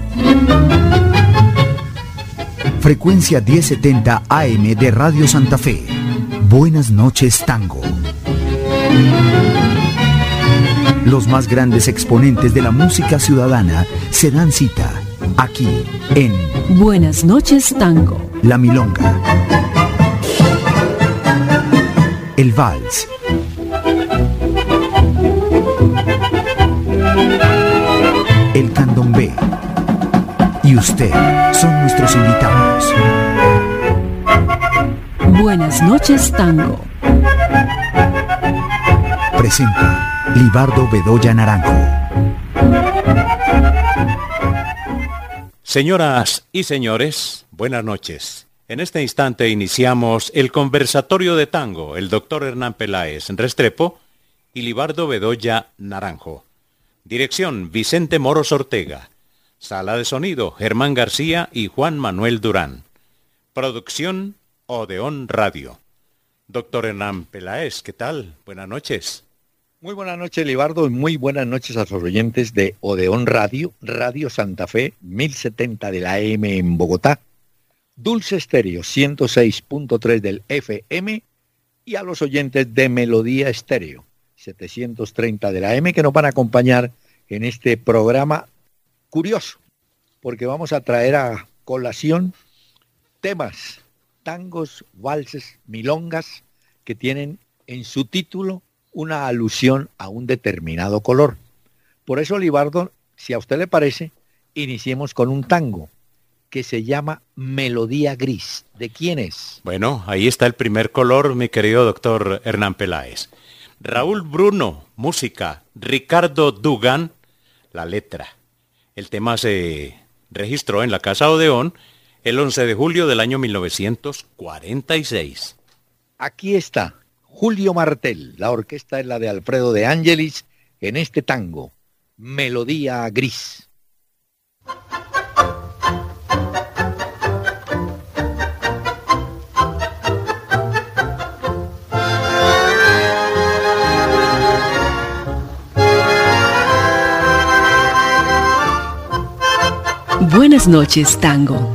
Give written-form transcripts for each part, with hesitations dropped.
Frecuencia 1070 AM de Radio Santa Fe. Buenas noches, Tango. Los más grandes exponentes de la música ciudadana se dan cita aquí en Buenas noches, Tango. La Milonga, el Vals, el Candombe y usted son nuestros invitados. Buenas noches, Tango. Presenta Libardo Bedoya Naranjo. Señoras y señores, buenas noches. En este instante iniciamos el conversatorio de tango, el doctor Hernán Peláez Restrepo y Libardo Bedoya Naranjo. Dirección, Vicente Moros Ortega. Sala de sonido, Germán García y Juan Manuel Durán. Producción, Odeón Radio. Doctor Hernán Peláez, ¿qué tal? Buenas noches. Muy buenas noches, Libardo, y muy buenas noches a los oyentes de Odeón Radio, Radio Santa Fe, 1070 de la AM en Bogotá, Dulce Estéreo, 106.3 del FM, y a los oyentes de Melodía Estéreo, 730 de la AM, que nos van a acompañar en este programa curioso, porque vamos a traer a colación temas, tangos, valses, milongas, que tienen en su título una alusión a un determinado color. Por eso, Libardo, si a usted le parece, iniciemos con un tango que se llama Melodía Gris. ¿De quién es? Bueno, ahí está el primer color, mi querido doctor Hernán Peláez. Raúl Bruno, música. Ricardo Dugan, la letra. El tema se registró en la Casa Odeón el 11 de julio del año 1946. Aquí está Julio Martel, la orquesta es la de Alfredo de Ángelis, en este tango, Melodía Gris. Buenas noches, Tango.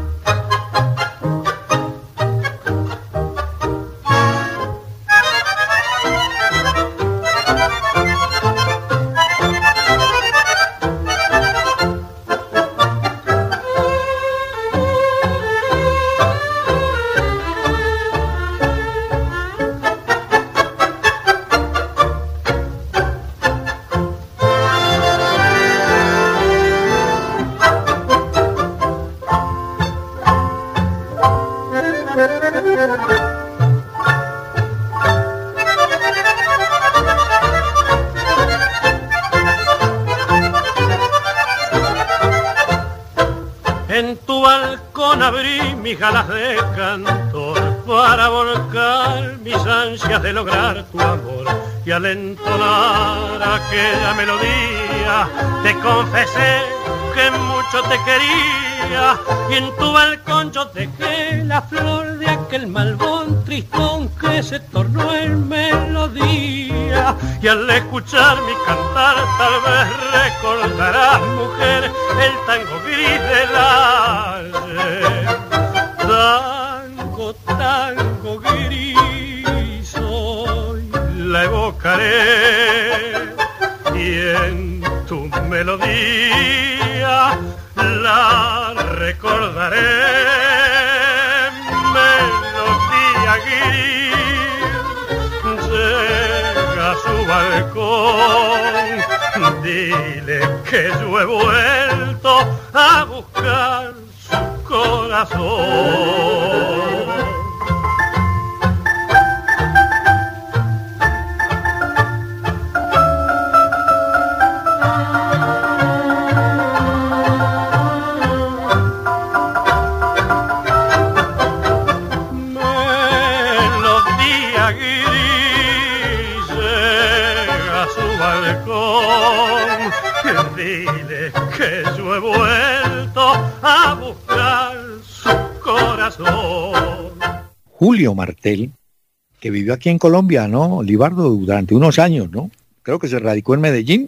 En tu balcón abrí mis galas de cantor para volcar mis ansias de lograr tu amor, y al entonar aquella melodía te confesé que mucho te quería, y en tu balcón yo dejé la flor de aquel malvón tristón que se tornó en melodía, y al escuchar mi cantar tal vez recordarás, mujer, el tango gris del ayer. Tango, tango gris, hoy la evocaré, y en tu melodía la recordaré. Melodía gris llega a su balcón, dile que yo he vuelto a buscar su corazón. Dile que yo he vuelto a buscar su corazón. Julio Martel, que vivió aquí en Colombia, ¿no, Libardo? Durante unos años, ¿no? Creo que se radicó en Medellín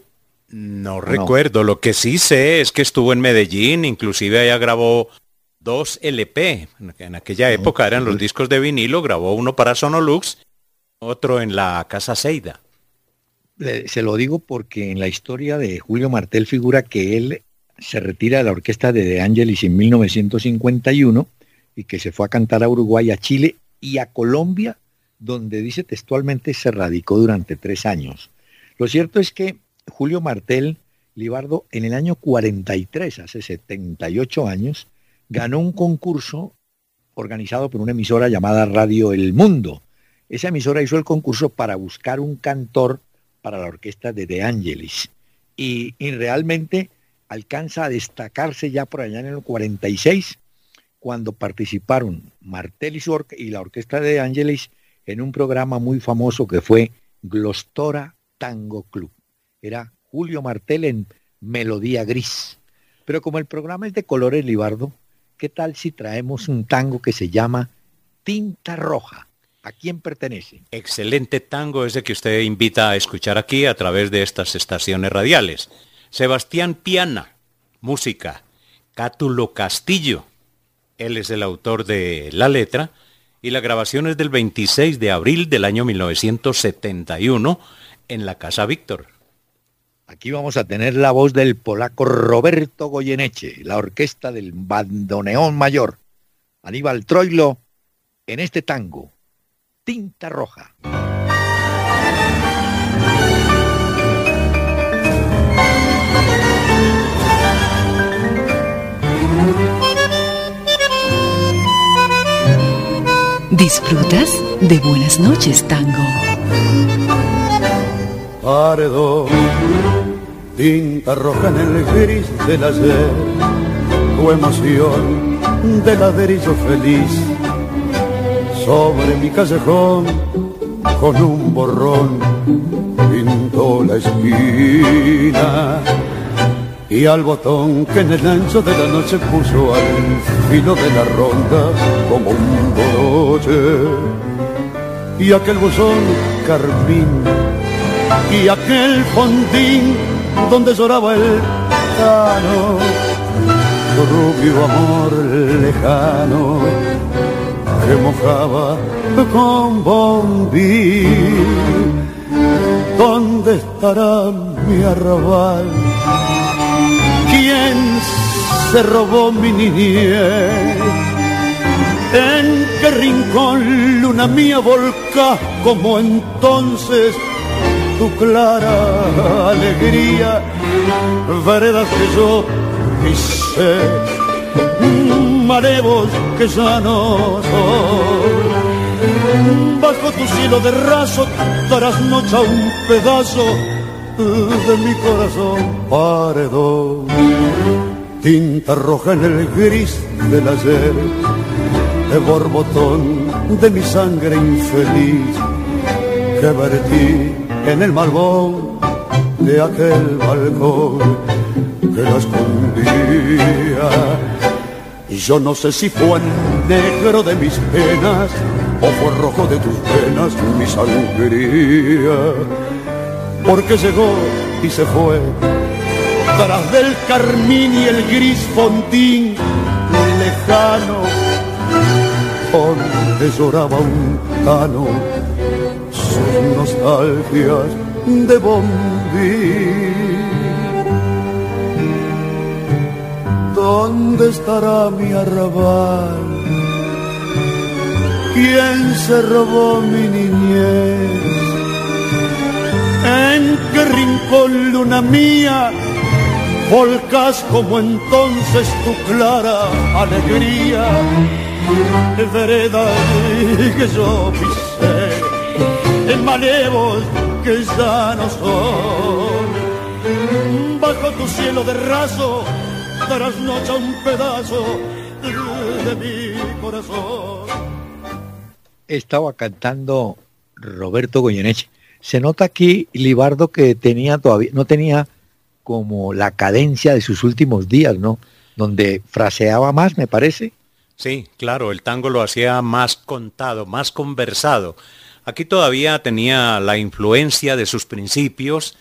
No recuerdo, lo que sí sé es que estuvo en Medellín, inclusive allá grabó 2 LP, en aquella época eran los discos de vinilo, grabó uno para Sonolux, otro en la Casa Seida. Se lo digo porque en la historia de Julio Martel figura que él se retira de la orquesta de De Angelis en 1951 y que se fue a cantar a Uruguay, a Chile y a Colombia, donde dice textualmente se radicó durante 3 años. Lo cierto es que Julio Martel Libardo en el año 43, hace 78 años, ganó un concurso organizado por una emisora llamada Radio El Mundo. Esa emisora hizo el concurso para buscar un cantor para la orquesta de De Angelis y realmente alcanza a destacarse ya por allá en el 46 cuando participaron Martel y la orquesta de De Angelis en un programa muy famoso que fue Glostora Tango Club. Era Julio Martel en Melodía Gris. Pero como el programa es de colores, Libardo, ¿qué tal si traemos un tango que se llama Tinta Roja? ¿A quién pertenece? Excelente tango ese que usted invita a escuchar aquí a través de estas estaciones radiales. Sebastián Piana, música. Cátulo Castillo, él es el autor de la letra, y la grabación es del 26 de abril del año 1971 en la Casa Víctor. Aquí vamos a tener la voz del polaco Roberto Goyeneche, la orquesta del bandoneón mayor, Aníbal Troilo, en este tango, Tinta Roja. ¿Disfrutas de Buenas noches, Tango? Paredón, tinta roja en el gris del ayer, tu emoción de ladrillo feliz, sobre mi callejón con un borrón pintó la esquina, y al botón que en el ancho de la noche puso al filo de la ronda como un broche, y aquel buzón carmín y aquel fondín donde lloraba el tano, tu rubio amor lejano que mojaba con bombí. ¿Dónde estará mi arrabal? ¿Quién se robó mi niñez? ¿En qué rincón, luna mía, volcás como entonces tu clara alegría? Veredas que yo pisé, marevos que ya no son. Bajo tu cielo de raso trasnocha un pedazo de mi corazón. Paredón, tinta roja en el gris del ayer, de borbotón de mi sangre infeliz, que vertí en el malvón de aquel balcón que la escondía. Yo no sé si fue negro de mis penas o fue rojo de tus venas mi sangría, porque llegó y se fue tras del carmín y el gris fondín lejano, donde lloraba un tano sus nostalgias de bombín. ¿Dónde estará mi arrabal? ¿Quién se robó mi niñez? ¿En qué rincón, luna mía, volcás como entonces tu clara alegría? Vereda que yo pisé, en malevos que ya no son. Bajo tu cielo de raso trasnocha un pedazo de mi corazón. Estaba cantando Roberto Goyeneche. Se nota aquí, Libardo, que no tenía como la cadencia de sus últimos días, ¿no? Donde fraseaba más, me parece. Sí, claro, el tango lo hacía más contado, más conversado. Aquí todavía tenía la influencia de sus principios,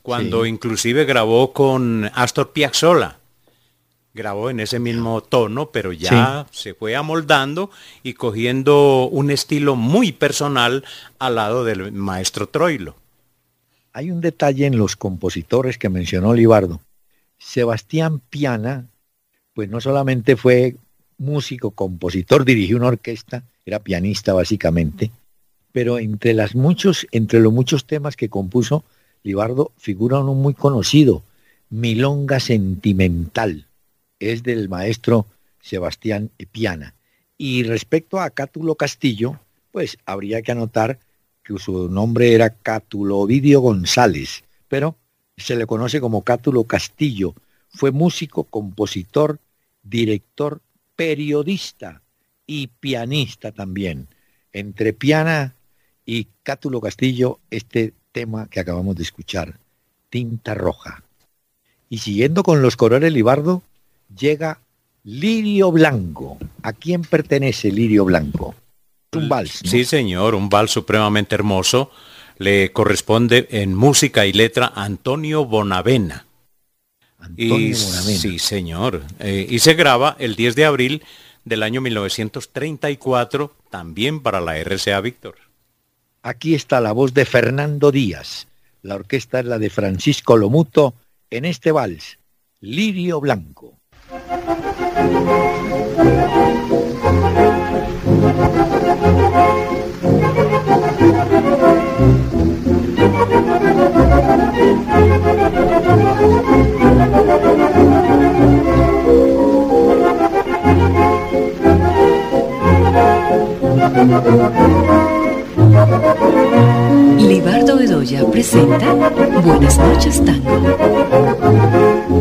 cuando Sí. inclusive grabó con Astor Piazzolla. Grabó en ese mismo tono, pero ya se fue amoldando y cogiendo un estilo muy personal al lado del maestro Troilo. Hay un detalle en los compositores que mencionó Libardo. Sebastián Piana, pues no solamente fue músico, compositor, dirigió una orquesta, era pianista básicamente, pero entre los muchos temas que compuso, Libardo figura uno muy conocido, Milonga Sentimental, es del maestro Sebastián Piana. Y respecto a Cátulo Castillo, pues habría que anotar que su nombre era Cátulo Ovidio González, pero se le conoce como Cátulo Castillo. Fue músico, compositor, director, periodista y pianista también. Entre Piana y Cátulo Castillo, este tema que acabamos de escuchar, Tinta Roja. Y siguiendo con los colores, Libardo, llega Lirio Blanco. ¿A quién pertenece Lirio Blanco? Un vals, ¿no? Sí, señor, un vals supremamente hermoso. Le corresponde en música y letra a Antonio Bonavena. Antonio Bonavena. Sí, señor. Y se graba el 10 de abril del año 1934, también para la RCA Víctor. Aquí está la voz de Fernando Díaz. La orquesta es la de Francisco Lomuto en este vals, Lirio Blanco. Libardo Bedoya presenta Buenas noches, Tango.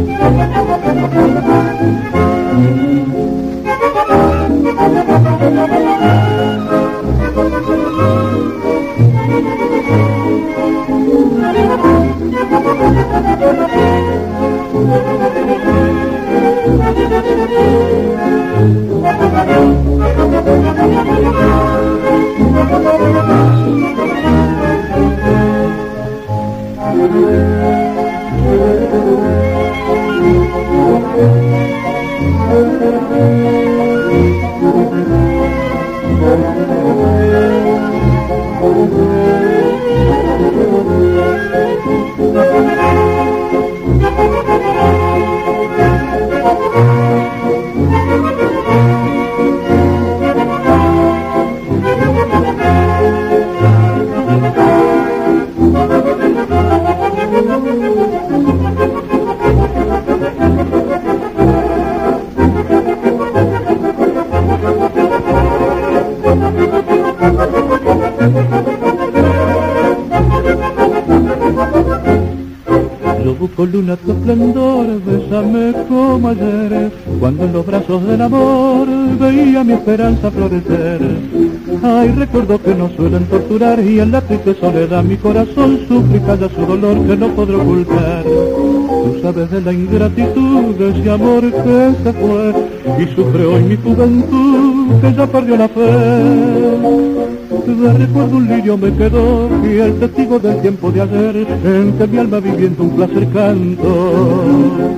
Yo busco luna tu esplendor, bésame como ayer, cuando en los brazos del amor veía mi esperanza florecer. Ay, recuerdo que nos suelen torturar y en la triste soledad mi corazón sufre y calla su dolor que no podré ocultar. Tú sabes de la ingratitud de ese amor que se fue y sufre hoy mi juventud que ya perdió la fe. De recuerdo un lirio me quedó y el testigo del tiempo de ayer en que mi alma viviendo un placer canto.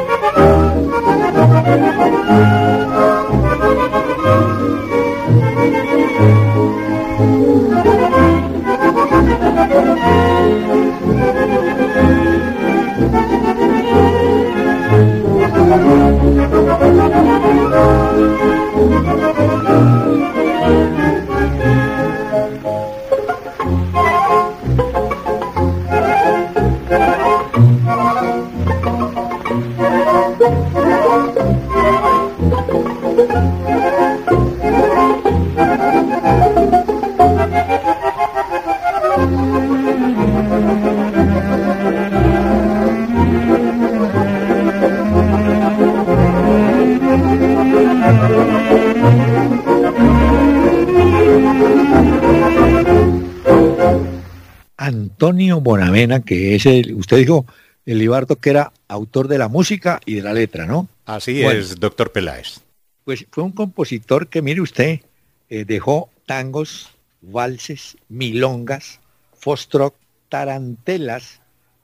Antonio Bonavena, que es usted dijo, el Libardo, que era autor de la música y de la letra, ¿no? Así Bueno. es, doctor Peláez. Pues fue un compositor que, mire usted, dejó tangos, valses, milongas, foxtrot, tarantelas,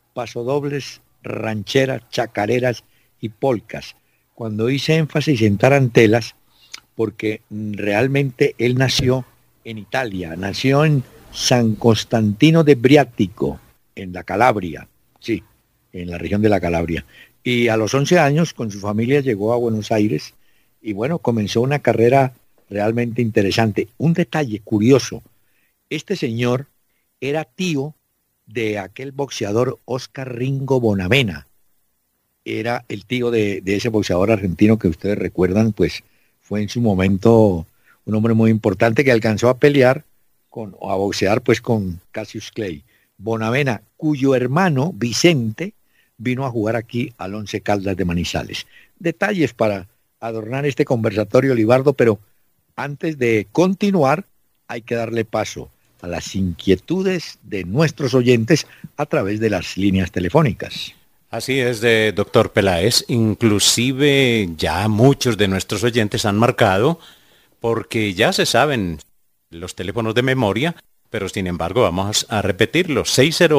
pasodobles, rancheras, chacareras y polcas. Cuando hice énfasis en tarantelas, porque realmente él nació en Italia, nació en San Constantino de Briático, en la Calabria, sí, en la región de la Calabria. Y a los 11 años con su familia llegó a Buenos Aires y bueno, comenzó una carrera realmente interesante. Un detalle curioso, este señor era tío de aquel boxeador Oscar Ringo Bonavena. Era el tío de ese boxeador argentino que ustedes recuerdan, pues fue en su momento un hombre muy importante que alcanzó a pelear a boxear pues con Cassius Clay. Bonavena, cuyo hermano Vicente vino a jugar aquí al Once Caldas de Manizales. Detalles para adornar este conversatorio, Libardo, pero antes de continuar hay que darle paso a las inquietudes de nuestros oyentes a través de las líneas telefónicas. Así es, doctor Peláez. Inclusive ya muchos de nuestros oyentes han marcado porque ya se saben los teléfonos de memoria, pero sin embargo vamos a repetirlos.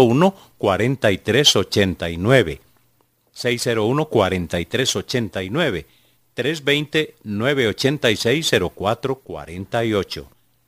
601-4389, 601-4389, 320-986-0448,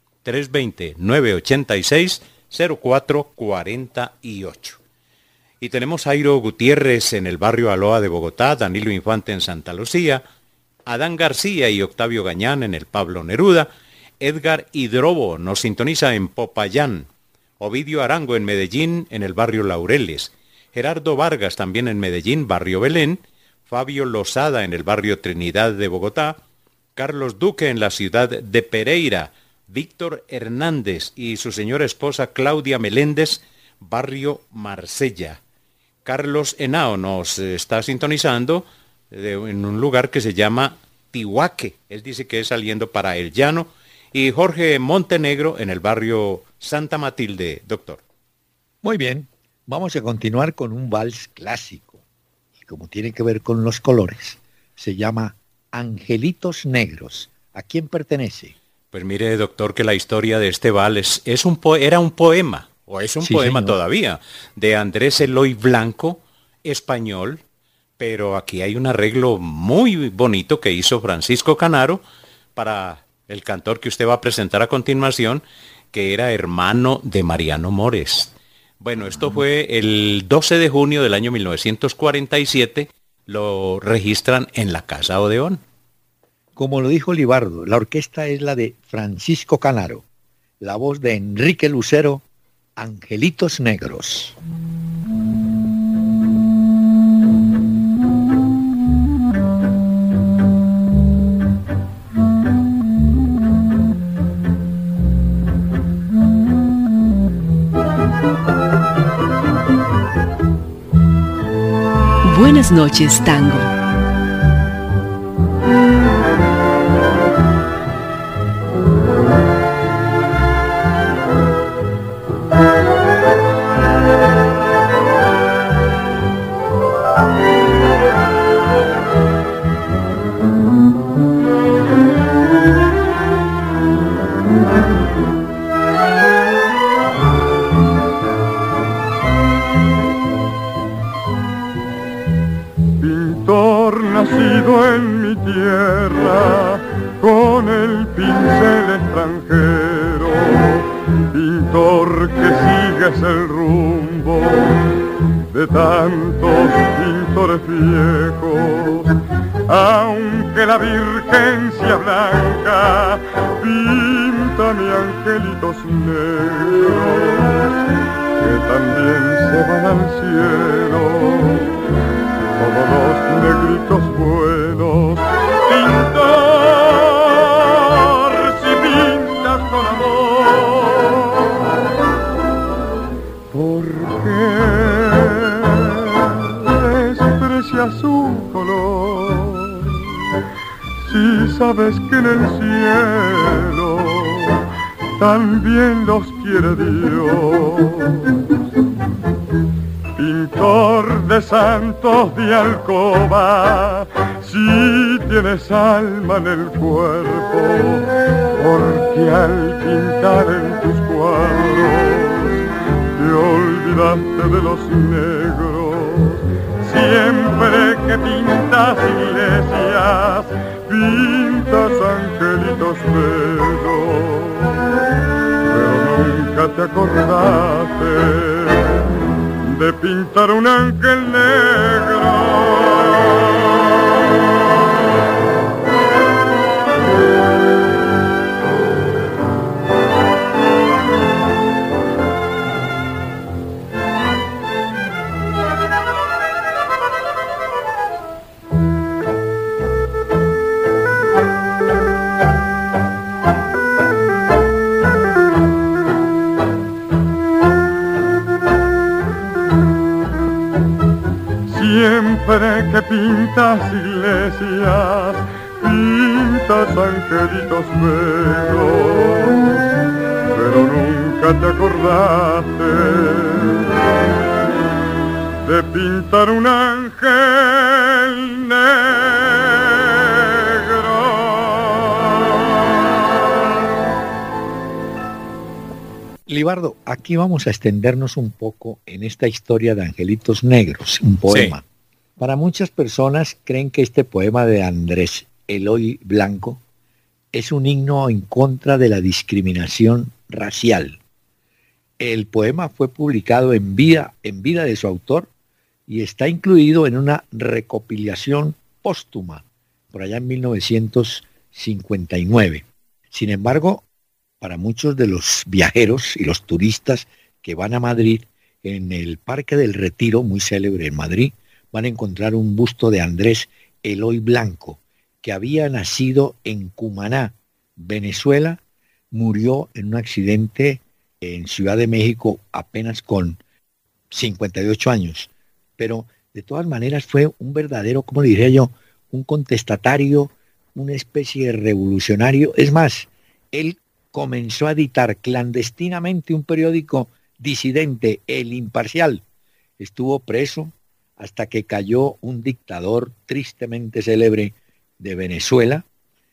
320-986-0448. Y tenemos a Jairo Gutiérrez en el barrio Aloha de Bogotá, Danilo Infante en Santa Lucía, Adán García y Octavio Gañán en el Pablo Neruda, Edgar Hidrobo nos sintoniza en Popayán, Ovidio Arango en Medellín en el barrio Laureles, Gerardo Vargas también en Medellín, barrio Belén, Fabio Lozada en el barrio Trinidad de Bogotá, Carlos Duque en la ciudad de Pereira, Víctor Hernández y su señora esposa Claudia Meléndez, barrio Marsella. Carlos Henao nos está sintonizando en un lugar que se llama Tihuaque. Él dice que es saliendo para El Llano. Y Jorge Montenegro en el barrio Santa Matilde, doctor. Muy bien, vamos a continuar con un vals clásico. Y como tiene que ver con los colores, se llama Angelitos Negros. ¿A quién pertenece? Pues mire, doctor, que la historia de este vals era un poema, o es un poema señor. Todavía, de Andrés Eloy Blanco, español, pero aquí hay un arreglo muy bonito que hizo Francisco Canaro para el cantor que usted va a presentar a continuación, que era hermano de Mariano Mores. Bueno, esto fue el 12 de junio del año 1947, lo registran en la Casa Odeón. Como lo dijo Libardo, la orquesta es la de Francisco Canaro, la voz de Enrique Lucero, Angelitos Negros. Buenas noches, Tango. Nacido en mi tierra, con el pincel extranjero, pintor que sigues el rumbo de tantos pintores viejos, aunque la Virgen sea blanca, pinta mi angelitos negros, que también se van al cielo. Todos los negritos buenos, pintor, si pintas con amor, ¿por qué desprecias su color? Si sabes que en el cielo también los quiere Dios. Pintor de santos de alcoba, si tienes alma en el cuerpo, porque al pintar en tus cuadros te olvidas olvidaste de los negros. Siempre que pintas iglesias, pintas angelitos bellos, pero nunca te acordaste de pintar un ángel negro. Siempre que pintas iglesias, pintas angelitos bellos, pero nunca te acordaste de pintar un ángel negro. Libardo, aquí vamos a extendernos un poco en esta historia de Angelitos Negros, un poema. Sí. Para muchas personas creen que este poema de Andrés Eloy Blanco es un himno en contra de la discriminación racial. El poema fue publicado en vida de su autor y está incluido en una recopilación póstuma por allá en 1959. Sin embargo, para muchos de los viajeros y los turistas que van a Madrid, en el Parque del Retiro, muy célebre en Madrid, van a encontrar un busto de Andrés Eloy Blanco, que había nacido en Cumaná, Venezuela, murió en un accidente en Ciudad de México apenas con 58 años. Pero de todas maneras fue un verdadero, como le diría yo, un contestatario, una especie de revolucionario. Es más, él comenzó a editar clandestinamente un periódico disidente, El Imparcial. Estuvo preso hasta que cayó un dictador tristemente célebre de Venezuela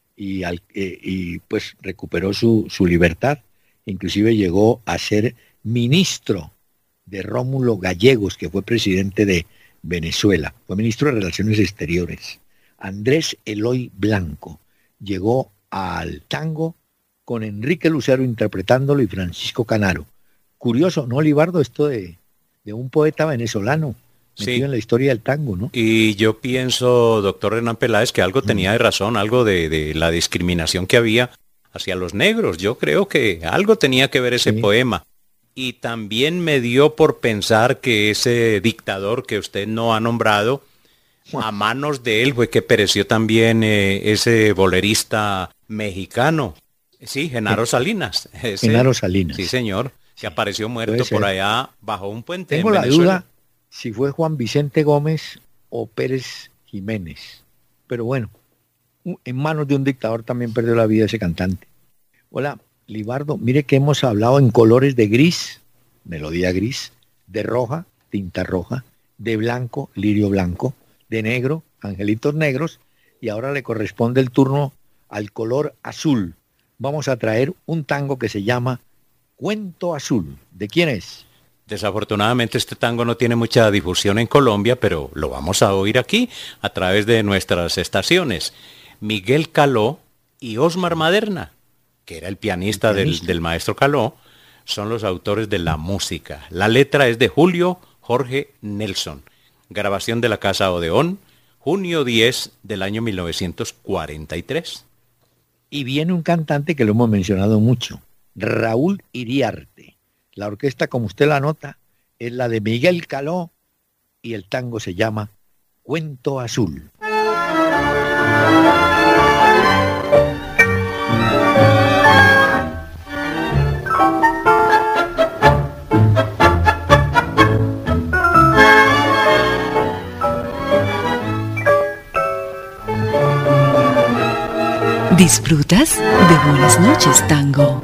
y pues recuperó su libertad. Inclusive llegó a ser ministro de Rómulo Gallegos, que fue presidente de Venezuela. Fue ministro de Relaciones Exteriores. Andrés Eloy Blanco llegó al tango con Enrique Lucero interpretándolo y Francisco Canaro. Curioso, ¿no, Libardo? Esto de un poeta venezolano metido en la historia del tango, ¿no? Y yo pienso, doctor Hernán Peláez, que algo tenía de razón, algo de la discriminación que había hacia los negros. Yo creo que algo tenía que ver ese poema. Y también me dio por pensar que ese dictador que usted no ha nombrado, a manos de él fue que pereció también ese bolerista mexicano. Sí, Genaro Salinas. Genaro Salinas. Sí, señor, que apareció muerto por allá bajo un puente. Tengo la duda si fue Juan Vicente Gómez o Pérez Jiménez. Pero bueno, en manos de un dictador también perdió la vida ese cantante. Hola, Libardo, mire que hemos hablado en colores de gris, melodía gris, de roja, tinta roja, de blanco, lirio blanco, de negro, angelitos negros, y ahora le corresponde el turno al color azul. Vamos a traer un tango que se llama Cuento Azul. ¿De quién es? Desafortunadamente este tango no tiene mucha difusión en Colombia, pero lo vamos a oír aquí a través de nuestras estaciones. Miguel Caló y Osmar Maderna, que era el pianista del maestro Caló, son los autores de la música. La letra es de Julio Jorge Nelson. Grabación de la Casa Odeón, junio 10 del año 1943. Y viene un cantante que lo hemos mencionado mucho, Raúl Iriarte. La orquesta, como usted la nota, es la de Miguel Caló y el tango se llama Cuento Azul. ¿Disfrutas de Buenas noches, Tango?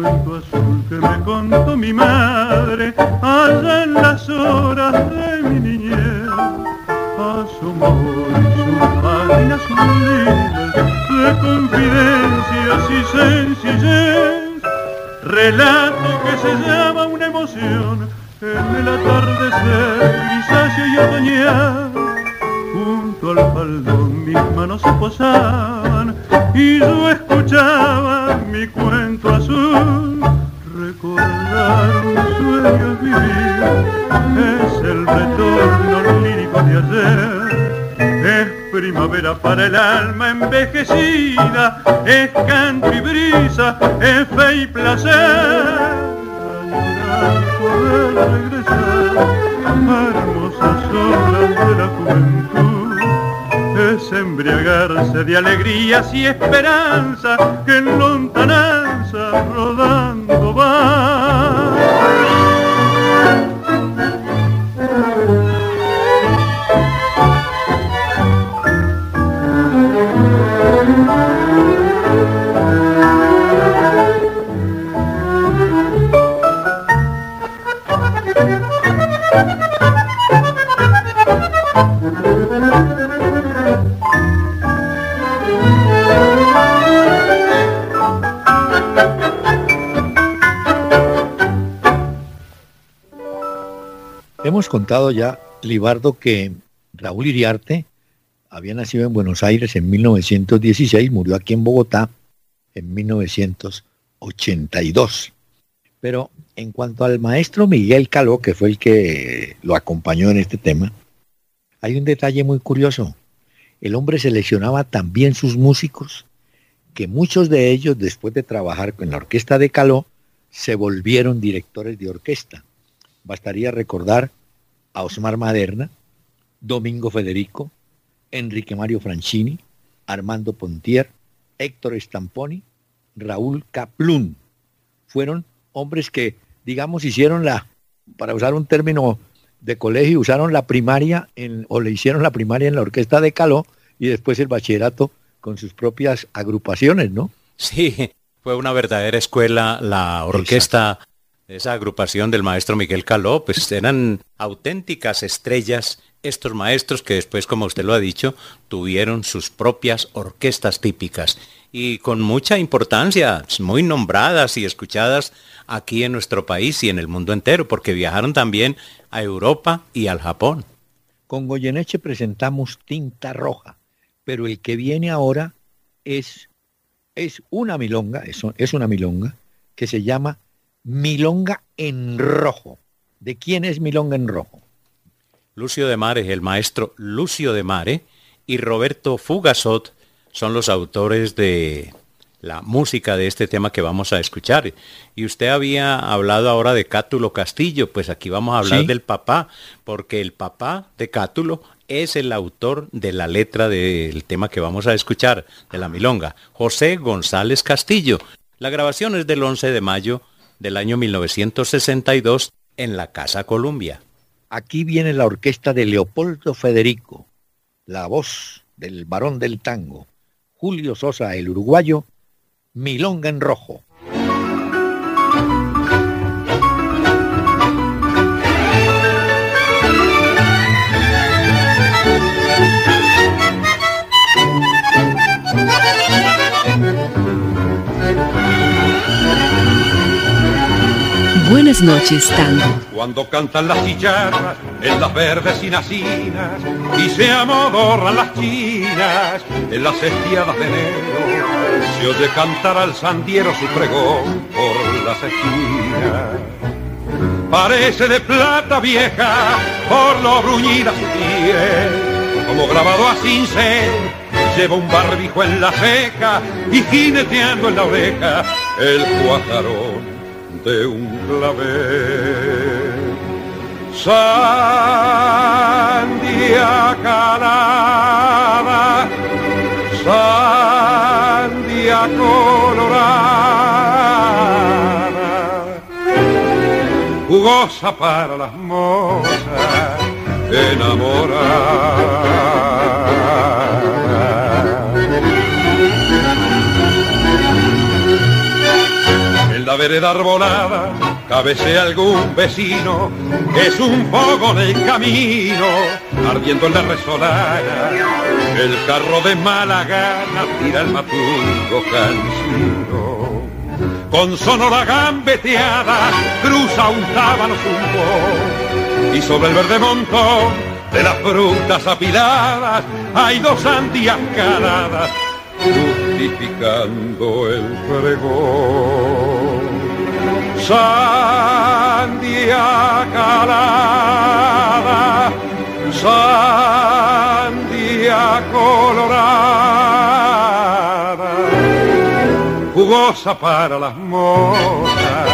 cuento azul que me contó mi madre allá en las horas de mi niñez. Asoma hoy su página sublimes de confidencias y sencillez, relato que se llama una emoción en el atardecer grisáceo y otoñal. Junto al faldón mis manos se posaban y yo escuchaba mi cuento azul. Recordar un sueño es vivir, es el retorno lírico de ayer. Es primavera para el alma envejecida, es canto y brisa, es fe y placer. Añorar poder regresar a hermosas horas de la juventud, es embriagarse de alegrías y esperanza que en lontananza rodando va. Hemos contado ya, Libardo, que Raúl Iriarte había nacido en Buenos Aires en 1916, murió aquí en Bogotá en 1982. Pero en cuanto al maestro Miguel Caló, que fue el que lo acompañó en este tema, hay un detalle muy curioso. El hombre seleccionaba tan bien sus músicos que muchos de ellos, después de trabajar con la orquesta de Caló, se volvieron directores de orquesta. Bastaría recordar a Osmar Maderna, Domingo Federico, Enrique Mario Franchini, Armando Pontier, Héctor Stamponi, Raúl Kaplún. Fueron hombres que, digamos, hicieron para usar un término de colegio, usaron la primaria, le hicieron la primaria en la orquesta de Caló y después el bachillerato con sus propias agrupaciones, ¿no? Sí, fue una verdadera escuela la orquesta. Exacto. Esa agrupación del maestro Miguel Caló, pues eran auténticas estrellas estos maestros que después, como usted lo ha dicho, tuvieron sus propias orquestas típicas y con mucha importancia, muy nombradas y escuchadas aquí en nuestro país y en el mundo entero, porque viajaron también a Europa y al Japón. Con Goyeneche presentamos Tinta Roja, pero el que viene ahora es una milonga, es una milonga que se llama Milonga en Rojo. ¿De quién es Milonga en Rojo? Lucio de Mare, el maestro Lucio de Mare y Roberto Fugazot son los autores de la música de este tema que vamos a escuchar. Y usted había hablado ahora de Cátulo Castillo, pues aquí vamos a hablar del papá, porque el papá de Cátulo es el autor de la letra del tema que vamos a escuchar, de la milonga, José González Castillo. La grabación es del 11 de mayo del año 1962 en la Casa Columbia. Aquí viene la orquesta de Leopoldo Federico, la voz del varón del tango, Julio Sosa, el uruguayo, Milonga en Rojo. Buenas noches, tango. Cuando cantan las chicharras en las verdes inacinas y se amodorran las chinas en las estiadas de enero, se oye cantar al sandiero su pregón por las esquinas. Parece de plata vieja por lo bruñida su piel, como grabado a cincel, lleva un barbijo en la ceja y jineteando en la oreja el cuajarón de un clavel. Sandia calada, sandia colorada, jugosa para las mozas enamoradas. la vereda arbolada cabecea algún vecino, es un fogón el camino, ardiendo en la resolana, el carro de mala gana tira el matungo cansino. Con sonora gambeteada cruza un tábano zumbón, y sobre el verde montón de las frutas apiladas hay dos sandías caladas, justificando el pregón. Sandía calada, sandía colorada, jugosa para las mozas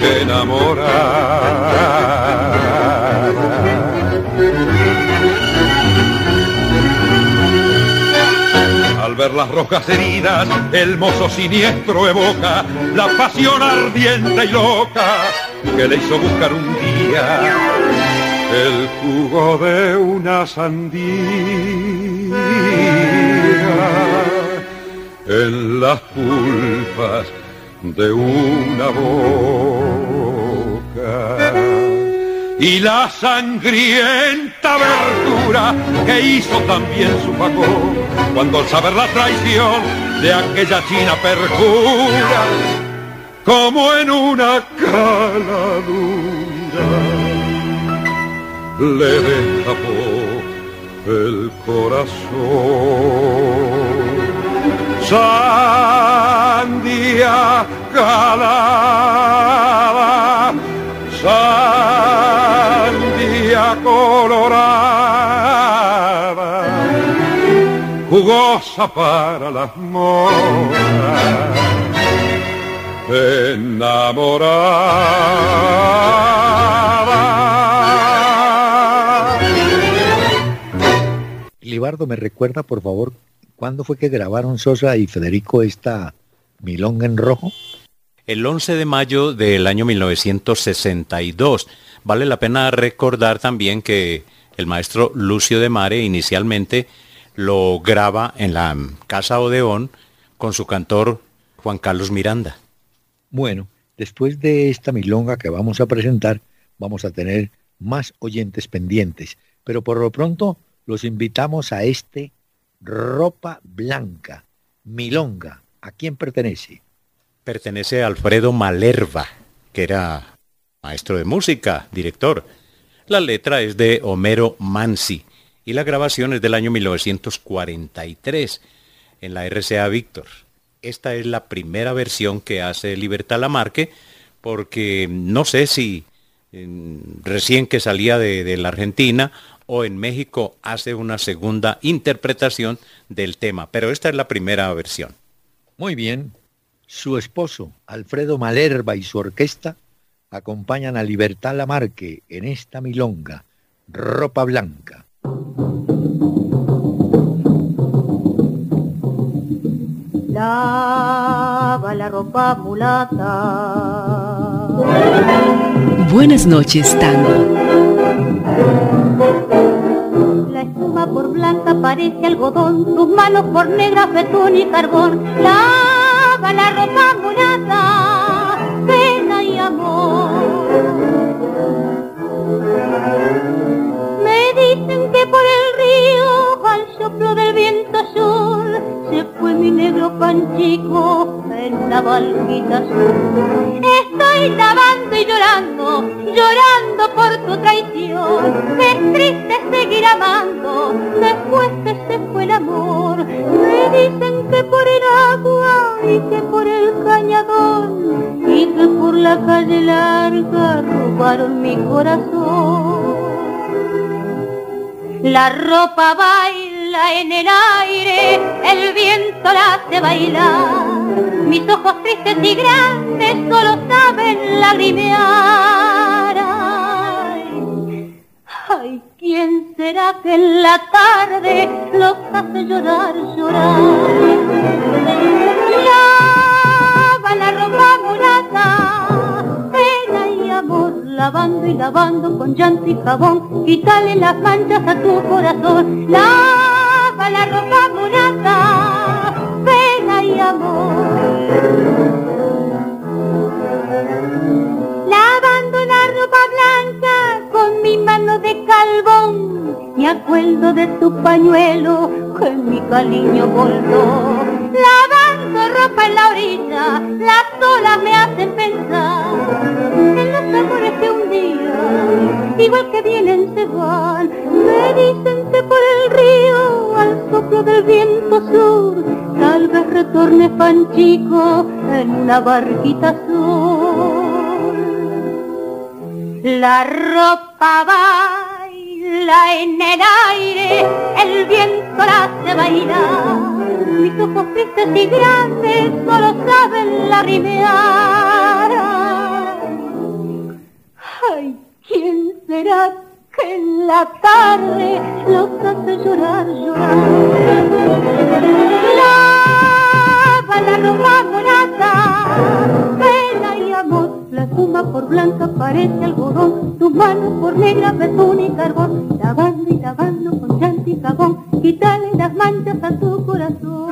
enamoradas. Al ver las rojas heridas, el mozo siniestro evoca la pasión ardiente y loca que le hizo buscar un día el jugo de una sandía en las pulpas de una boca. Y la sangrienta verdura que hizo también su facón, cuando al saber la traición de aquella china perjura, como en una caladura, le destapó el corazón. Sandía calada, sandía colorada, jugosa para las moras enamoradas. Libardo, ¿me recuerda, por favor, cuándo fue que grabaron Sosa y Federico esta Milonga en Rojo? El 11 de mayo del año 1962. Vale la pena recordar también que el maestro Lucio de Mare inicialmente lo graba en la Casa Odeón con su cantor Juan Carlos Miranda. Bueno, después de esta milonga que vamos a presentar, vamos a tener más oyentes pendientes, pero por lo pronto los invitamos a este Ropa Blanca, milonga. ¿A quién pertenece? Pertenece a Alfredo Malerva, que era maestro de música, director. La letra es de Homero Mansi y la grabación es del año 1943 en la RCA Víctor. Esta es la primera versión que hace Libertad Lamarque, porque no sé si recién que salía de la Argentina o en México hace una segunda interpretación del tema, pero esta es la primera versión. Muy bien. Su esposo, Alfredo Malerva, y su orquesta acompañan a Libertad Lamarque en esta milonga, Ropa Blanca. Lava la ropa mulata. Buenas noches, tango. La espuma por blanca parece algodón, tus manos por negras betún y carbón. Lava la ropa mulata, pena y amor. Me dicen que por el río, al soplo del viento azul, se fue mi negro panchico en una barquita azul. Estoy lavando y llorando, llorando por tu traición. Es triste seguir amando después que se fue el amor. Me dicen que por el agua y que por el cañadón y que por la calle larga robaron mi corazón. La ropa baila en el aire, el viento la hace bailar. Mis ojos tristes y grandes solo saben lagrimear. Ay, ay, ¿quién será que en la tarde los hace llorar, llorar? Lava la ropa mulata, pena y amor, lavando y lavando con llanto y jabón, quítale las manchas a tu corazón. Lava la ropa mulata, pena y amor. recuerdo de tu pañuelo que mi cariño bordó. Lavando ropa en la orilla, las olas me hacen pensar en los amores que un día, igual que vienen se van. Me dicen que por el río, al soplo del viento sur, tal vez retorne Panchico en una barquita azul. La ropa baila en el aire, el viento la hace bailar. Mis ojos tristes y grandes solo saben lagrimear. Ay, ¿quién será que en la tarde los hace llorar, llorar? Lava la ropa morada, pena y amor. La espuma por blanca parece algodón, tu mano por negra betún y carbón. Lavando y lavando con llanto y jabón, quítale las manchas a tu corazón.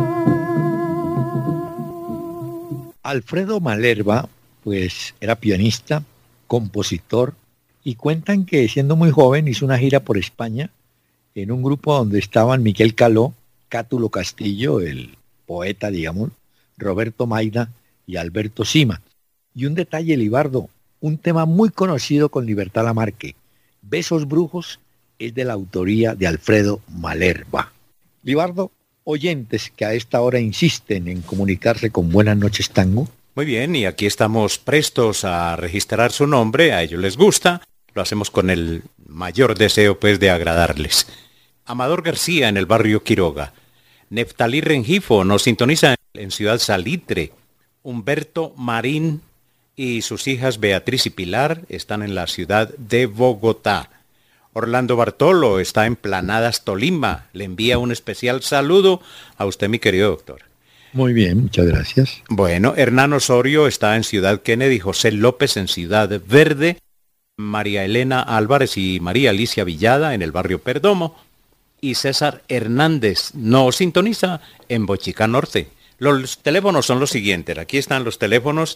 Alfredo Malerba, pues era pianista, compositor, y cuentan que siendo muy joven hizo una gira por España en un grupo donde estaban Miquel Caló, Cátulo Castillo, el poeta, digamos, Roberto Maida y Alberto Sima. Y un detalle, Libardo, un tema muy conocido con Libertad Lamarque, Besos Brujos, es de la autoría de Alfredo Malerba. Libardo, oyentes que a esta hora insisten en comunicarse con Buenas Noches Tango. Muy bien, y aquí estamos prestos a registrar su nombre, a ellos les gusta, lo hacemos con el mayor deseo pues de agradarles. Amador García en el barrio Quiroga, Neftalí Rengifo nos sintoniza en Ciudad Salitre, Humberto Marín y sus hijas Beatriz y Pilar están en la ciudad de Bogotá. Orlando Bartolo está en Planadas, Tolima. Le envía un especial saludo a usted, mi querido doctor. Muy bien, muchas gracias. Bueno, Hernán Osorio está en Ciudad Kennedy, José López en Ciudad Verde, María Elena Álvarez y María Alicia Villada en el barrio Perdomo, y César Hernández nos sintoniza en Bochicá Norte. Los teléfonos son los siguientes. Aquí están los teléfonos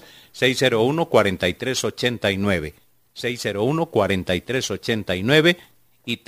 601-4389. 601-4389 y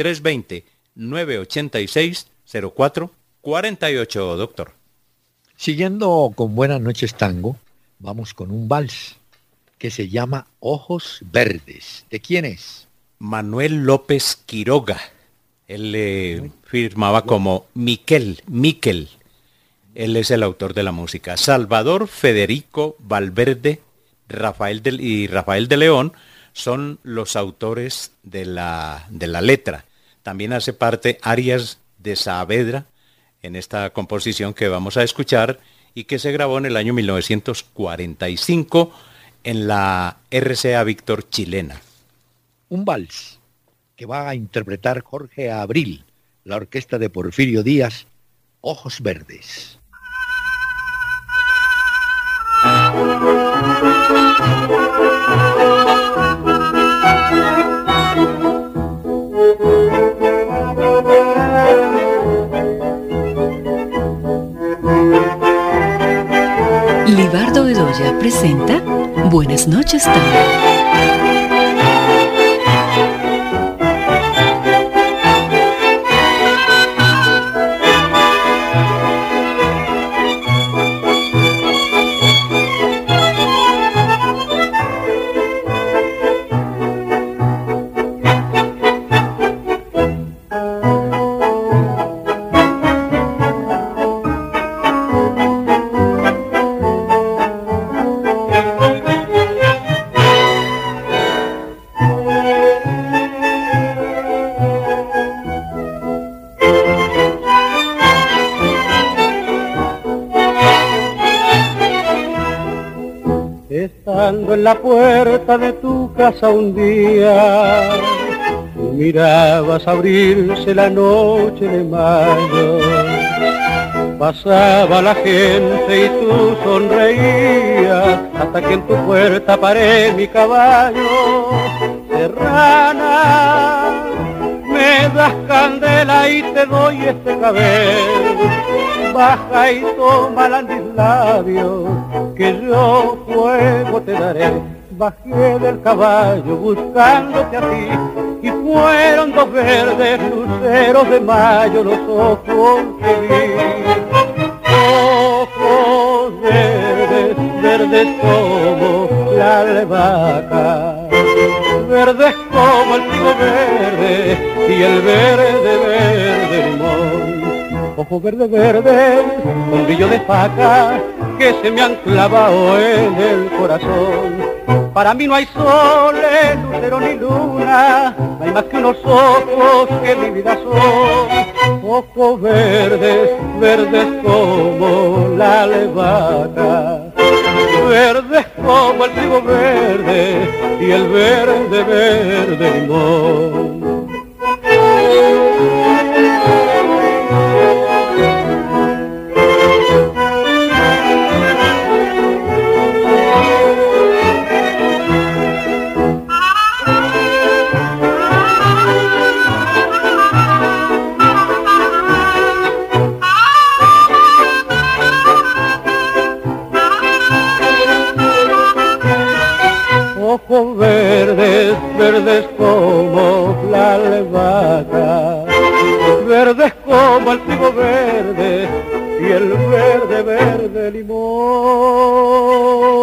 320-986-0448, doctor. Siguiendo con Buenas Noches Tango, vamos con un vals que se llama Ojos Verdes. ¿De quién es? Manuel López Quiroga. Él le firmaba como Miquel. Él es el autor de la música. Salvador Federico Valverde Rafael de León son los autores de la letra. También hace parte Arias de Saavedra en esta composición que vamos a escuchar y que se grabó en el año 1945 en la RCA Víctor chilena. Un vals que va a interpretar Jorge Abril, la orquesta de Porfirio Díaz, Ojos Verdes. Libardo Bedoya presenta Buenas Noches Tango. En la puerta de tu casa un día, mirabas abrirse la noche de mayo, pasaba la gente y tú sonreías, hasta que en tu puerta paré mi caballo. Serrana, me das candela y te doy este cabel, baja y toma mis labios, que yo fuego te daré. Bajé del caballo buscándote a ti y fueron dos verdes luceros de mayo los ojos que vi. Ojos verdes, verdes como la albahaca, verdes como el trigo verde y el verde limón. Ojos verdes, verdes, con brillo de faca que se me han clavado en el corazón. Para mí no hay soles, lucero ni luna, no hay más que unos ojos que mi vida son. Ojos verdes, verdes como la albahaca, verdes como el trigo verde y el verde limón. Ojos verdes, verdes como la albahaca, verdes como el trigo verde y el verde limón.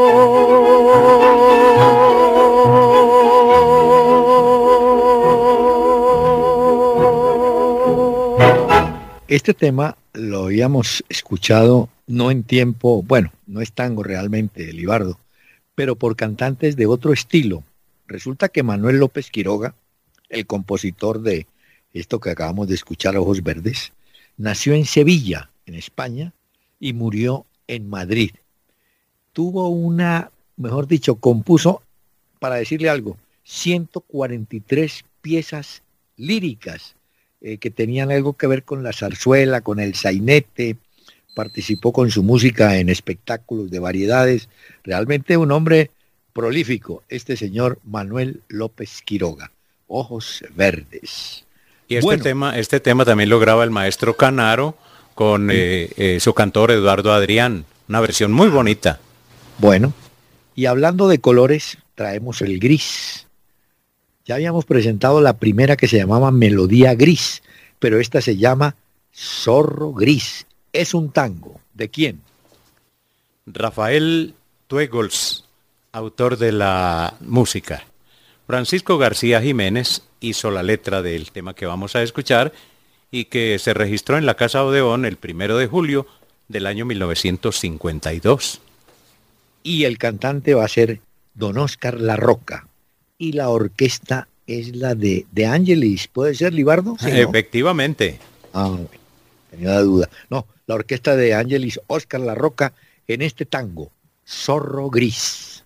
Este tema lo habíamos escuchado no en tiempo, bueno, no es tango realmente, Libardo, pero por cantantes de otro estilo. Resulta que Manuel López Quiroga, el compositor de esto que acabamos de escuchar, Ojos Verdes, nació en Sevilla, en España, y murió en Madrid. Tuvo mejor dicho, compuso, para decirle algo, 143 piezas líricas que tenían algo que ver con la zarzuela, con el sainete. Participó con su música en espectáculos de variedades. Realmente un hombre prolífico, este señor Manuel López Quiroga. Ojos Verdes. Y este tema también lo graba el maestro Canaro con su cantor Eduardo Adrián. Una versión muy bonita. Bueno, y hablando de colores, traemos el gris. Ya habíamos presentado la primera que se llamaba Melodía Gris, pero esta se llama Zorro Gris. Es un tango. ¿De quién? Rafael Tuegols, autor de la música. Francisco García Jiménez hizo la letra del tema que vamos a escuchar y que se registró en la Casa Odeón el 1 de julio del año 1952. Y el cantante va a ser don Óscar La Roca. Y la orquesta es la de Angelis. ¿Puede ser, Libardo? Sí, ¿no? Efectivamente. Tenía duda. No, la orquesta de Angelis, Óscar La Roca, en este tango, Zorro Gris.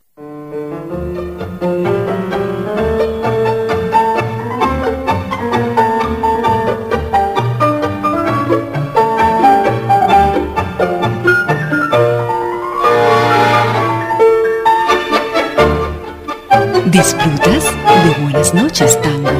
¿Disfrutas de Buenas Noches, Tango?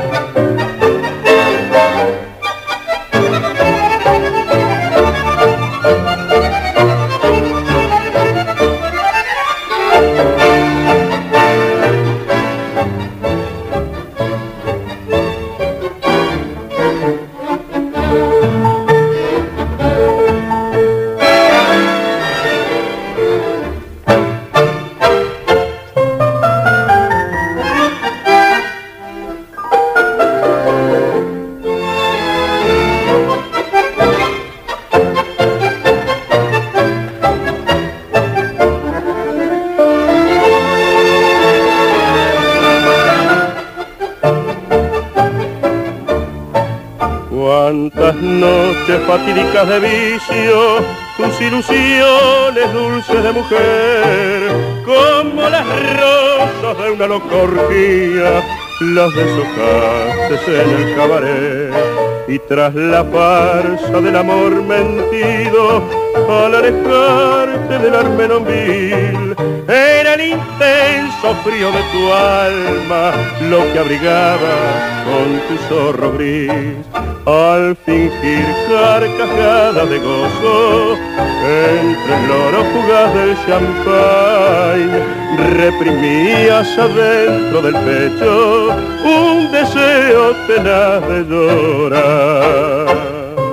Cuántas noches fatídicas de vicio, tus ilusiones dulces de mujer, como las rosas de una loca orgía, las deshojaste en el cabaret. Y tras la farsa del amor mentido, al alejarte del armenón vil, era el intenso frío de tu alma lo que abrigaba con tu zorro gris. Al fingir carcajada de gozo, entre el oro fugaz del champagne, reprimías pulsa dentro del pecho un deseo tenaz de llorar.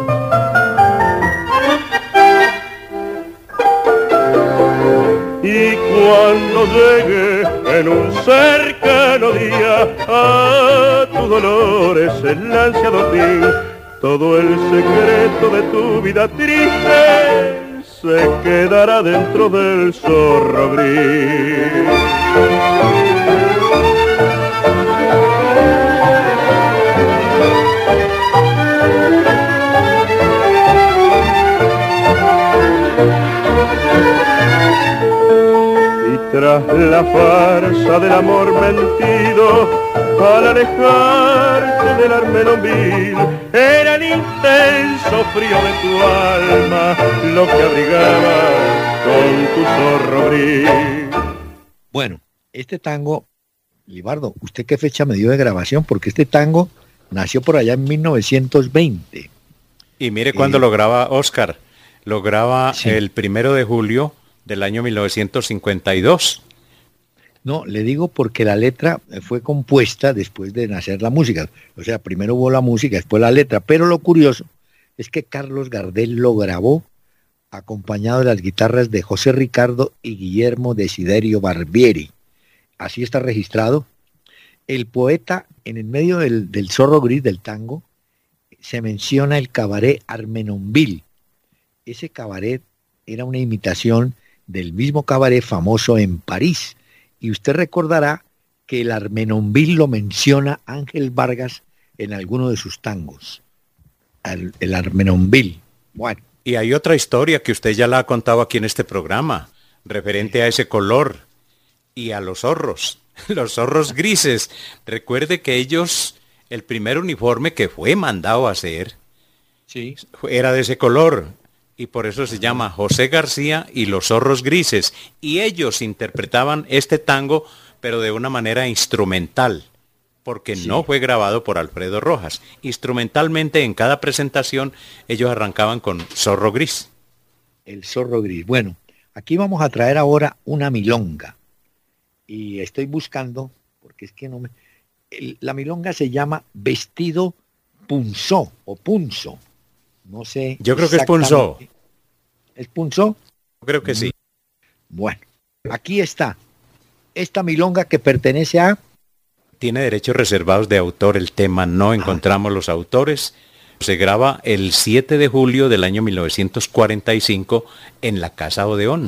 Y cuando llegue en un cercano día a tus dolores el ansiado fin, todo el secreto de tu vida triste se quedará dentro del zorro gris. Tras la farsa del amor mentido, al alejarte del Armenonville, era el intenso frío de tu alma lo que abrigaba con tu zorro gris. Bueno, este tango, Libardo, ¿usted qué fecha me dio de grabación? Porque este tango nació por allá en 1920. Y mire cuándo lo graba Oscar. Lo graba sí. El 1 de julio del año 1952. No, le digo porque la letra fue compuesta después de nacer la música. O sea, primero hubo la música, después la letra. Pero lo curioso es que Carlos Gardel lo grabó acompañado de las guitarras de José Ricardo y Guillermo Desiderio Barbieri. Así está registrado. El poeta, en el medio del zorro gris del tango, se menciona el cabaret Armenonville. Ese cabaret era una imitación del mismo cabaret famoso en París. Y usted recordará que el Armenonville lo menciona Ángel Vargas en alguno de sus tangos. El Armenonville. Bueno. Y hay otra historia que usted ya la ha contado aquí en este programa, referente a ese color y a los zorros grises. Recuerde que ellos, el primer uniforme que fue mandado a hacer, sí, era de ese color. Y por eso se llama José García y los zorros grises. Y ellos interpretaban este tango, pero de una manera instrumental, porque sí, no fue grabado por Alfredo Rojas. Instrumentalmente, en cada presentación, ellos arrancaban con Zorro Gris. El Zorro Gris. Bueno, aquí vamos a traer ahora una milonga. Y estoy buscando, porque es que no me... La milonga se llama Vestido Punzó o Punzo. No sé. Yo creo que es punzó. ¿Es punzó? Creo que sí. Bueno, aquí está. Esta milonga que pertenece a... Tiene derechos reservados de autor el tema, no encontramos los autores. Se graba el 7 de julio del año 1945 en la Casa Odeón.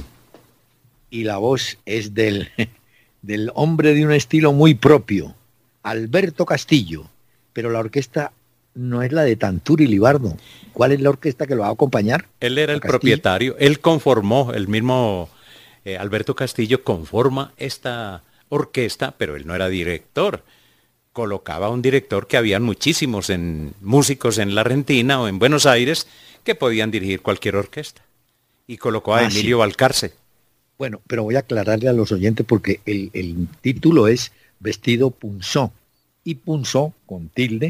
Y la voz es del hombre de un estilo muy propio, Alberto Castillo. Pero la orquesta no es la de Tanturi Libardo. ¿Cuál es la orquesta que lo va a acompañar? Él era el propietario, él conformó, el mismo Alberto Castillo conforma esta orquesta, pero él no era director. Colocaba un director que habían muchísimos músicos en la Argentina o en Buenos Aires que podían dirigir cualquier orquesta. Y colocó a Emilio Valcarce. Bueno, pero voy a aclararle a los oyentes porque el título es Vestido Punzó. Y punzó, con tilde,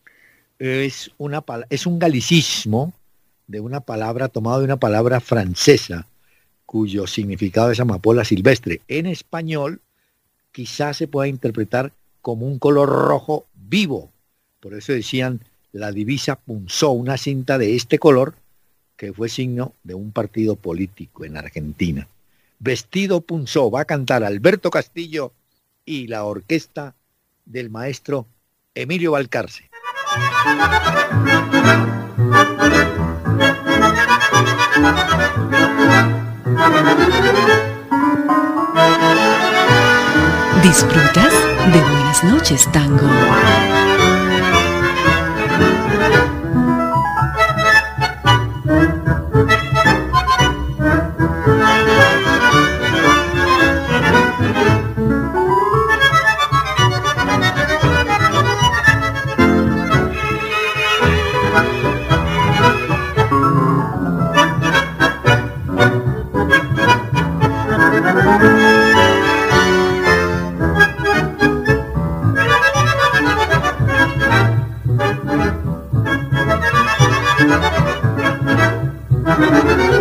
es un galicismo de una palabra, tomado de una palabra francesa, cuyo significado es amapola silvestre. En español, quizás se pueda interpretar como un color rojo vivo. Por eso decían la divisa punzó, una cinta de este color, que fue signo de un partido político en Argentina. Vestido punzó, va a cantar Alberto Castillo y la orquesta del maestro Emilio Valcarce. ¿Disfrutas de Buenas noches, Tango?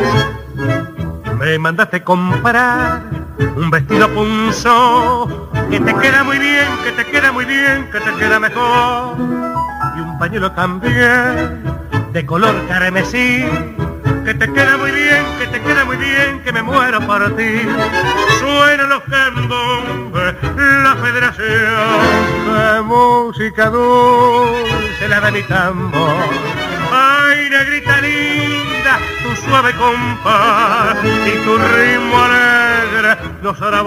Me mandaste comprar un vestido punzó que te queda muy bien, que te queda muy bien, que te queda mejor. Y un pañuelo también, de color carmesí, que te queda muy bien, que te queda muy bien, que me muero por ti. Suenan los candombes, la Federación de Música Dulce, la de mi tambor. Ay, negrita linda, tu suave compás y tu ritmo alegre nos hará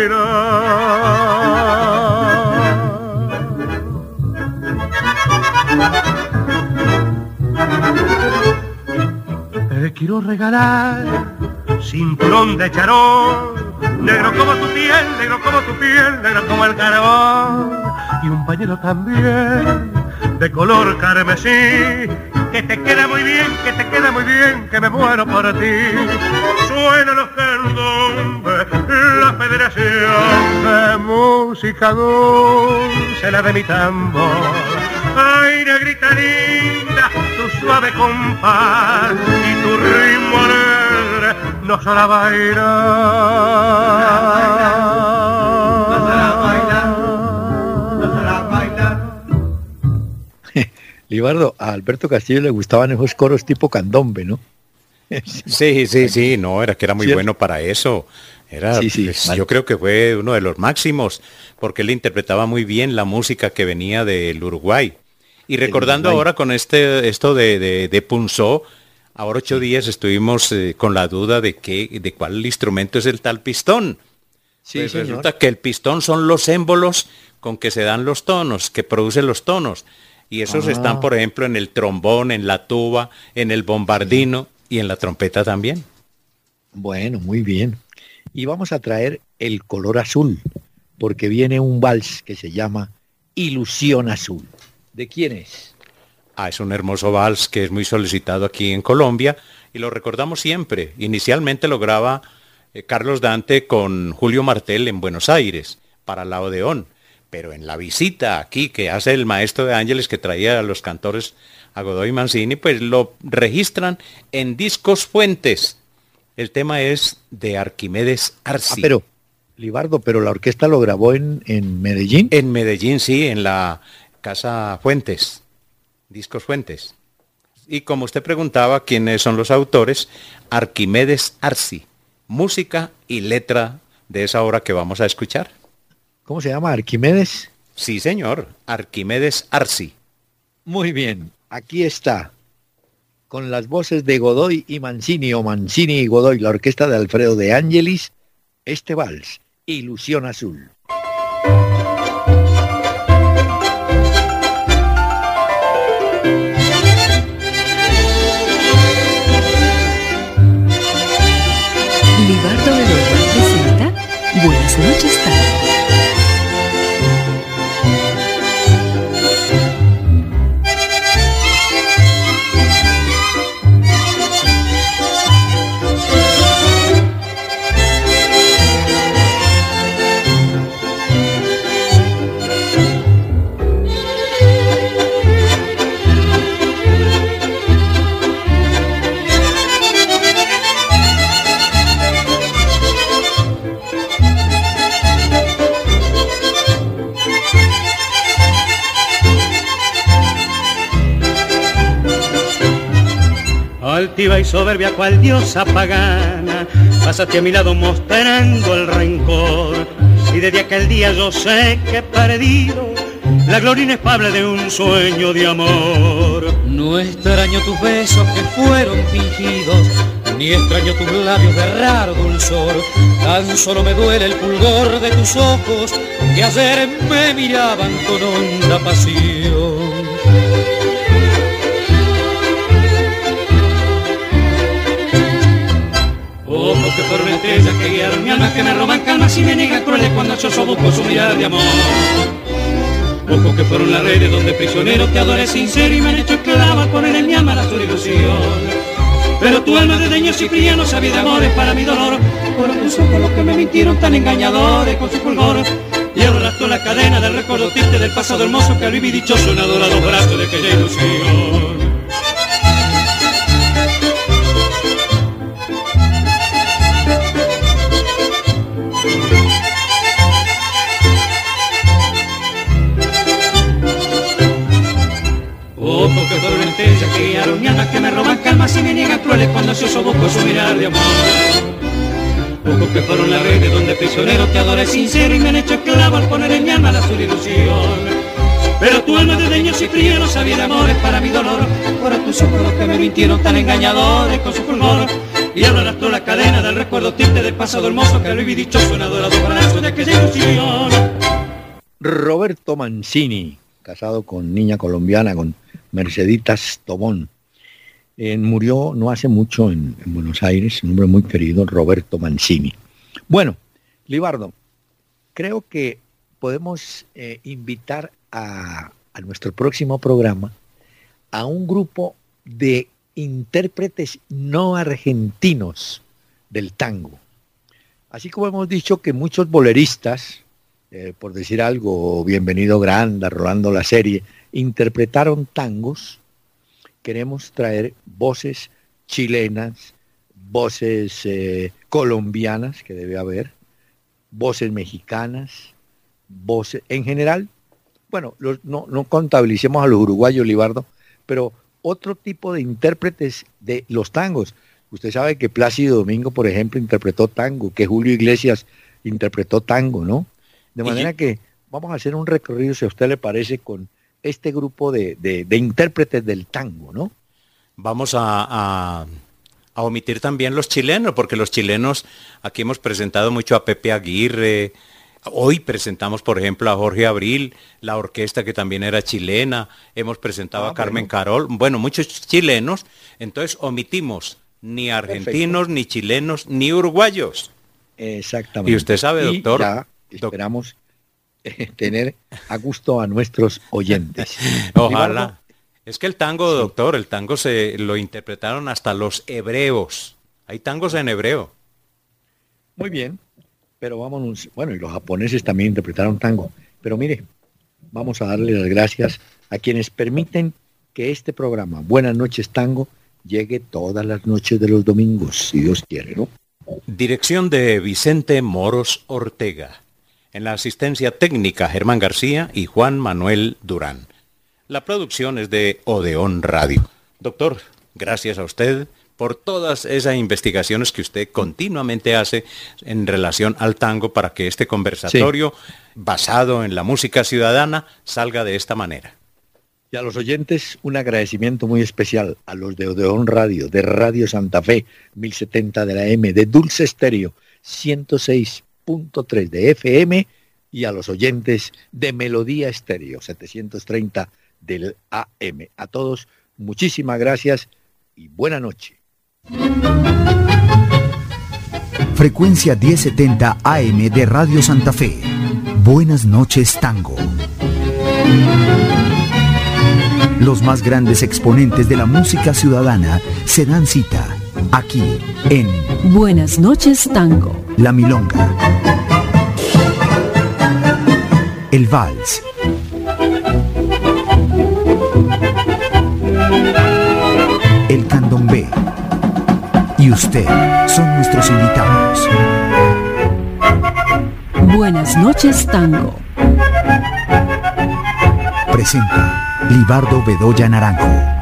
bailar. Te quiero regalar cinturón de charol, negro como tu piel, negro como tu piel, negro como el carbón, y un pañuelo también de color carmesí, que te queda muy bien, que te queda muy bien, que me muero por ti. Suenan los candombes, la Federación de Música Dulce, la de mi tambor. Ay, negrita linda, tu suave compás y tu ritmo alegre nos hará bailar. Nos hará bailar, nos hará bailar. Libardo, a Alberto Castillo le gustaban esos coros tipo candombe, ¿no? Sí, no, era que era muy ¿cierto? bueno para eso. Era, Sí, pues, yo creo que fue uno de los máximos, porque él interpretaba muy bien la música que venía del Uruguay. Y recordando ahora con esto de Punzó, ahora 8 días estuvimos con la duda de cuál instrumento es el tal pistón. Sí, pues señor. resulta que el pistón son los émbolos con que se dan los tonos, que producen los tonos. Y esos están, por ejemplo, en el trombón, en la tuba, en el bombardino y en la trompeta también. Bueno, muy bien. Y vamos a traer el color azul, porque viene un vals que se llama Ilusión Azul. ¿De quién es? Es un hermoso vals que es muy solicitado aquí en Colombia y lo recordamos siempre. Inicialmente lo graba Carlos Dante con Julio Martel en Buenos Aires para la Odeón, pero en la visita aquí que hace el maestro de Ángeles, que traía a los cantores a Godoy Mancini, pues lo registran en Discos Fuentes. El tema es de Arquimedes Arci. Pero, Libardo, pero la orquesta lo grabó en Medellín. En Medellín, sí, en la Casa Fuentes, Discos Fuentes. Y como usted preguntaba quiénes son los autores, Arquimedes Arci, música y letra de esa obra que vamos a escuchar. ¿Cómo se llama? ¿Arquimedes? Sí, señor, Arquimedes Arci. Muy bien, aquí está, con las voces de Godoy y Mancini, o Mancini y Godoy, la orquesta de Alfredo de Ángelis, este vals, Ilusión Azul. Libardo Bedoya presenta Buenas noches, Tango. Altiva y soberbia cual diosa pagana, pásate a mi lado mostrando el rencor. Y desde aquel día yo sé que he perdido la gloria inefable de un sueño de amor. No extraño tus besos que fueron fingidos, ni extraño tus labios de raro dulzor. Tan solo me duele el fulgor de tus ojos que ayer me miraban con honda pasión. Ojos que fueron estrellas que guiaron mi alma, que me roban calmas y me niegan crueles cuando yo busco su mirada de amor. Ojos que fueron las redes donde prisionero te adoré sincero y me han hecho esclava al poner en mi alma la tu ilusión. Pero tu alma de deño cipriano sabía de amores para mi dolor. Fueron tus ojos los que me mintieron tan engañadores con su fulgor. Y arrastró la cadena del recuerdo triste del pasado hermoso que al vivir dichoso en adorados brazos de aquella ilusión. y me niegan crueles cuando se sofoco su mirar de amor. Pocos que fueron las redes donde prisionero te adoré sincero y me han hecho esclavo al poner en mi alma la azul ilusión. Pero tu alma de leños y frío no sabía de amores para mi dolor. Fueron tus ojos los que me mintieron tan engañadores con su fulgor. Y ahora arrastró la cadena del recuerdo triste del pasado hermoso que lo vi dichoso en adorado brazo de aquella ilusión. Roberto Mancini, casado con niña colombiana, con Merceditas Tobón. Murió no hace mucho en Buenos Aires, un hombre muy querido, Roberto Mancini. Bueno, Libardo, creo que podemos invitar a nuestro próximo programa a un grupo de intérpretes no argentinos del tango. Así como hemos dicho que muchos boleristas, por decir algo, Bienvenido Granda, Rolando la Serie, interpretaron tangos, queremos traer voces chilenas, voces colombias, que debe haber, voces mexicanas, voces en general. Bueno, no contabilicemos a los uruguayos, Libardo, pero otro tipo de intérpretes de los tangos. Usted sabe que Plácido Domingo, por ejemplo, interpretó tango, que Julio Iglesias interpretó tango, ¿no? De manera que vamos a hacer un recorrido, si a usted le parece, con este grupo de intérpretes del tango, ¿no? Vamos a omitir también los chilenos, porque los chilenos, aquí hemos presentado mucho a Pepe Aguirre. Hoy presentamos, por ejemplo, a Jorge Abril, la orquesta que también era chilena, hemos presentado a Carmen Carol, bueno, muchos chilenos, entonces omitimos ni argentinos, ni chilenos, ni uruguayos. Exactamente. Y usted sabe, doctor. Y ya esperamos tener a gusto a nuestros oyentes. Ojalá. Es que el tango, sí, doctor, el tango se lo interpretaron hasta los hebreos. Hay tangos en hebreo. Muy bien. Pero vámonos, bueno, y los japoneses también interpretaron tango. Pero mire, vamos a darle las gracias a quienes permiten que este programa, Buenas noches Tango, llegue todas las noches de los domingos, si Dios quiere, ¿no? Dirección de Vicente Moros Ortega. En la asistencia técnica, Germán García y Juan Manuel Durán. La producción es de Odeón Radio. Doctor, gracias a usted por todas esas investigaciones que usted continuamente hace en relación al tango para que este conversatorio, sí, basado en la música ciudadana, salga de esta manera. Y a los oyentes, un agradecimiento muy especial a los de Odeón Radio, de Radio Santa Fe, 1070 de la M, de Dulce Estéreo, 106.3 de FM, y a los oyentes de Melodía Estéreo, 730 del AM. A todos, muchísimas gracias y buena noche. Frecuencia 1070 AM de Radio Santa Fe. Buenas noches, Tango. Los más grandes exponentes de la música ciudadana se dan cita aquí en Buenas noches, Tango. La Milonga, el Vals, el Candombe y usted son nuestros invitados. Buenas noches, Tango. Presenta Libardo Bedoya Naranjo.